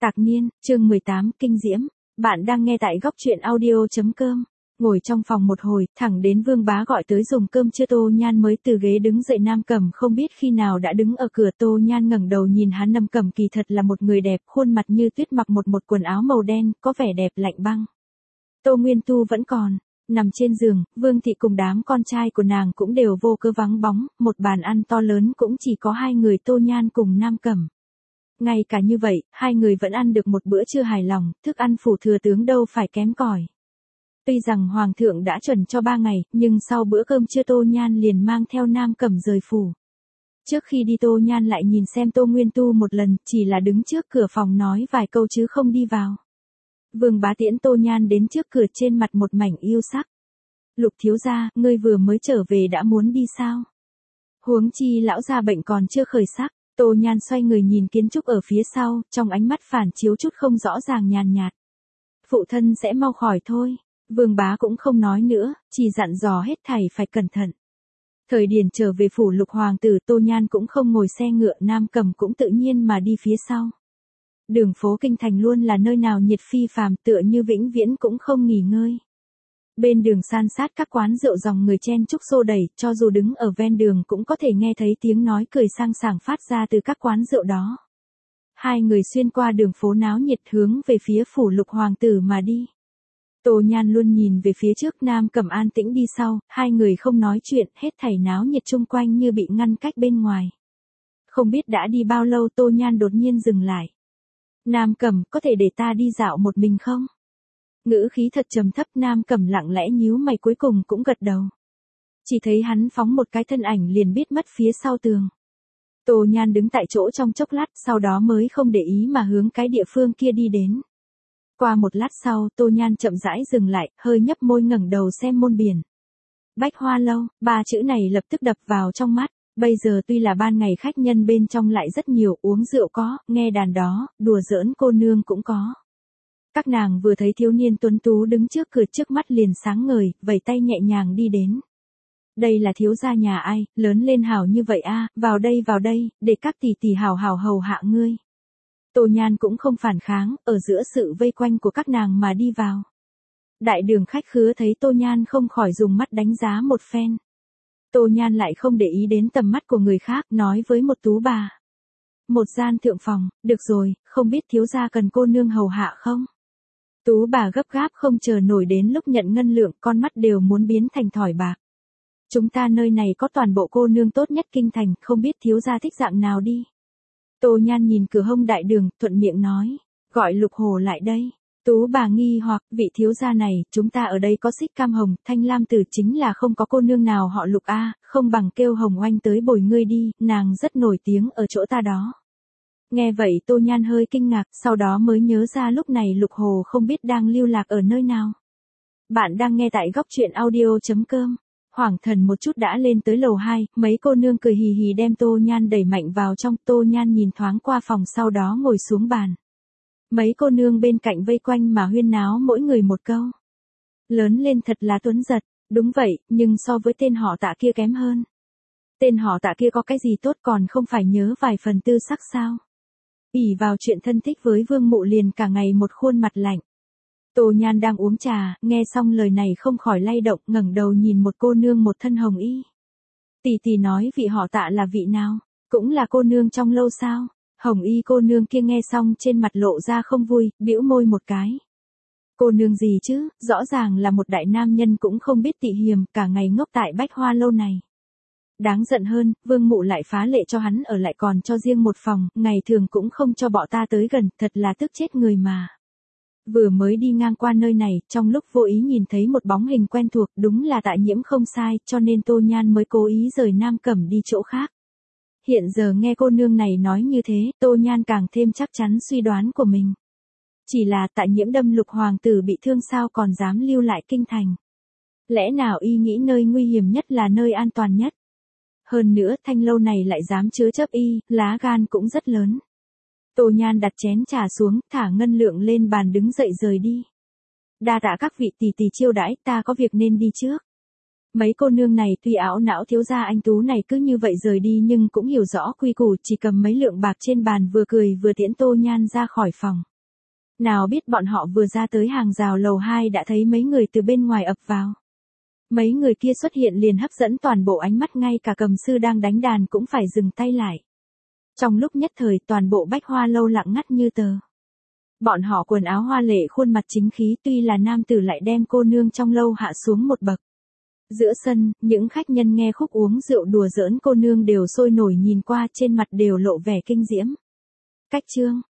Tạc niên, chương 18, kinh diễm. Bạn đang nghe tại góc truyện audio.com. Ngồi trong phòng một hồi, thẳng đến Vương Bá gọi tới dùng cơm trưa. Tô Nhan mới từ ghế đứng dậy. Nam Cẩm không biết khi nào đã đứng ở cửa. Tô Nhan ngẩng đầu nhìn hắn. Nam Cẩm kỳ thật là một người đẹp, khuôn mặt như tuyết, mặc một quần áo màu đen, có vẻ đẹp lạnh băng. Tô Nguyên Tu vẫn còn nằm trên giường, Vương Thị cùng đám con trai của nàng cũng đều vô cớ vắng bóng, một bàn ăn to lớn cũng chỉ có hai người Tô Nhan cùng Nam Cẩm. Ngay cả như vậy, hai người vẫn ăn được một bữa trưa hài lòng, thức ăn phủ thừa tướng đâu phải kém cỏi. Tuy rằng Hoàng thượng đã chuẩn cho 3 ngày, nhưng sau bữa cơm trưa Tô Nhan liền mang theo Nam Cẩm rời phủ. Trước khi đi Tô Nhan lại nhìn xem Tô Nguyên Tu một lần, chỉ là đứng trước cửa phòng nói vài câu chứ không đi vào. Vương Bá tiễn Tô Nhan đến trước cửa, trên mặt một mảnh yêu sắc. Lục thiếu gia, ngươi vừa mới trở về đã muốn đi sao? Huống chi lão gia bệnh còn chưa khởi sắc. Tô Nhan xoay người nhìn kiến trúc ở phía sau, trong ánh mắt phản chiếu chút không rõ ràng nhàn nhạt. Phụ thân sẽ mau khỏi thôi. Vương Bá cũng không nói nữa, chỉ dặn dò hết thảy phải cẩn thận. Thời điểm trở về phủ Lục hoàng tử, Tô Nhan cũng không ngồi xe ngựa, Nam Cẩm cũng tự nhiên mà đi phía sau. Đường phố kinh thành luôn là nơi nào nhiệt phi phàm, tựa như vĩnh viễn cũng không nghỉ ngơi. Bên đường san sát các quán rượu, dòng người chen chúc xô đẩy, cho dù đứng ở ven đường cũng có thể nghe thấy tiếng nói cười sang sảng phát ra từ các quán rượu đó. Hai người xuyên qua đường phố náo nhiệt hướng về phía phủ Lục hoàng tử mà đi. Tô Nhan luôn nhìn về phía trước, Nam Cẩm an tĩnh đi sau, hai người không nói chuyện, hết thảy náo nhiệt chung quanh như bị ngăn cách bên ngoài. Không biết đã đi bao lâu, Tô Nhan đột nhiên dừng lại. Nam Cẩm, có thể để ta đi dạo một mình không? Ngữ khí thật trầm thấp. Nam Cẩm lặng lẽ nhíu mày, cuối cùng cũng gật đầu. Chỉ thấy hắn phóng một cái thân ảnh liền biết mất phía sau tường. Tô Nhan đứng tại chỗ trong chốc lát, sau đó mới không để ý mà hướng cái địa phương kia đi đến. Qua một lát sau, Tô Nhan chậm rãi dừng lại, hơi nhấp môi ngẩng đầu xem môn biển. Bách Hoa Lâu, 3 chữ này lập tức đập vào trong mắt. Bây giờ tuy là ban ngày, khách nhân bên trong lại rất nhiều, uống rượu có, nghe đàn đó, đùa giỡn cô nương cũng có. Các nàng vừa thấy thiếu niên tuấn tú đứng trước cửa, trước mắt liền sáng ngời, vẩy tay nhẹ nhàng đi đến. Đây là thiếu gia nhà ai, lớn lên hảo như vậy a, vào đây, để các tỷ tỷ hảo hảo hầu hạ ngươi. Tô Nhan cũng không phản kháng, ở giữa sự vây quanh của các nàng mà đi vào. Đại đường khách khứa thấy Tô Nhan không khỏi dùng mắt đánh giá một phen. Tô Nhan lại không để ý đến tầm mắt của người khác, nói với một tú bà. Một gian thượng phòng, được rồi, không biết thiếu gia cần cô nương hầu hạ không? Tú bà gấp gáp không chờ nổi, đến lúc nhận ngân lượng, con mắt đều muốn biến thành thỏi bạc. Chúng ta nơi này có toàn bộ cô nương tốt nhất kinh thành, không biết thiếu gia thích dạng nào đi. Tô Nhan nhìn cửa hông đại đường, thuận miệng nói, gọi Lục Hồ lại đây. Tú bà nghi hoặc, vị thiếu gia này, chúng ta ở đây có Xích Cam Hồng, Thanh Lam Tử, chính là không có cô nương nào họ Lục a, không bằng kêu Hồng Oanh tới bồi ngươi đi, nàng rất nổi tiếng ở chỗ ta đó. Nghe vậy Tô Nhan hơi kinh ngạc, sau đó mới nhớ ra lúc này Lục Hồ không biết đang lưu lạc ở nơi nào. Bạn đang nghe tại góc truyện audio.com. Hoàng thần một chút đã lên tới lầu 2, mấy cô nương cười hì hì đem Tô Nhan đẩy mạnh vào trong. Tô Nhan nhìn thoáng qua phòng, sau đó ngồi xuống bàn. Mấy cô nương bên cạnh vây quanh mà huyên náo, mỗi người một câu. Lớn lên thật là tuấn giật. Đúng vậy, nhưng so với tên họ Tạ kia kém hơn. Tên họ Tạ kia có cái gì tốt, còn không phải nhớ vài phần tư sắc sao? Ỷ vào chuyện thân thích với Vương Mụ liền cả ngày một khuôn mặt lạnh. Tô Nhan đang uống trà, nghe xong lời này không khỏi lay động, ngẩng đầu nhìn một cô nương một thân hồng y. Tỷ tỷ nói vị họ Tạ là vị nào? Cũng là cô nương trong lâu sao? Hồng y cô nương kia nghe xong trên mặt lộ ra không vui, bĩu môi một cái. Cô nương gì chứ, rõ ràng là một đại nam nhân cũng không biết tị hiềm, cả ngày ngốc tại Bách Hoa Lâu này. Đáng giận hơn, Vương Mụ lại phá lệ cho hắn ở lại, còn cho riêng một phòng, ngày thường cũng không cho bọn ta tới gần, thật là tức chết người mà. Vừa mới đi ngang qua nơi này, trong lúc vô ý nhìn thấy một bóng hình quen thuộc, đúng là Tạ Nhiễm không sai, cho nên Tô Nhan mới cố ý rời Nam Cẩm đi chỗ khác. Hiện giờ nghe cô nương này nói như thế, Tô Nhan càng thêm chắc chắn suy đoán của mình. Chỉ là Tạ Nhiễm đâm Lục hoàng tử bị thương sao còn dám lưu lại kinh thành. Lẽ nào y nghĩ nơi nguy hiểm nhất là nơi an toàn nhất? Hơn nữa Thanh Lâu này lại dám chứa chấp y, lá gan cũng rất lớn. Tô Nhan đặt chén trà xuống, thả ngân lượng lên bàn, đứng dậy rời đi. Đa tạ các vị tỷ tỷ chiêu đãi, ta có việc nên đi trước. Mấy cô nương này tuy ảo não thiếu gia anh tú này cứ như vậy rời đi, nhưng cũng hiểu rõ quy củ, chỉ cầm mấy lượng bạc trên bàn, vừa cười vừa tiễn Tô Nhan ra khỏi phòng. Nào biết bọn họ vừa ra tới hàng rào lầu 2 đã thấy mấy người từ bên ngoài ập vào. Mấy người kia xuất hiện liền hấp dẫn toàn bộ ánh mắt, ngay cả cầm sư đang đánh đàn cũng phải dừng tay lại. Trong lúc nhất thời toàn bộ Bách Hoa lâu lặng ngắt như tờ. Bọn họ quần áo hoa lệ, khuôn mặt chính khí, tuy là nam tử lại đem cô nương trong lâu hạ xuống một bậc. Giữa sân, những khách nhân nghe khúc uống rượu đùa giỡn cô nương đều sôi nổi nhìn qua, trên mặt đều lộ vẻ kinh diễm. Cách chương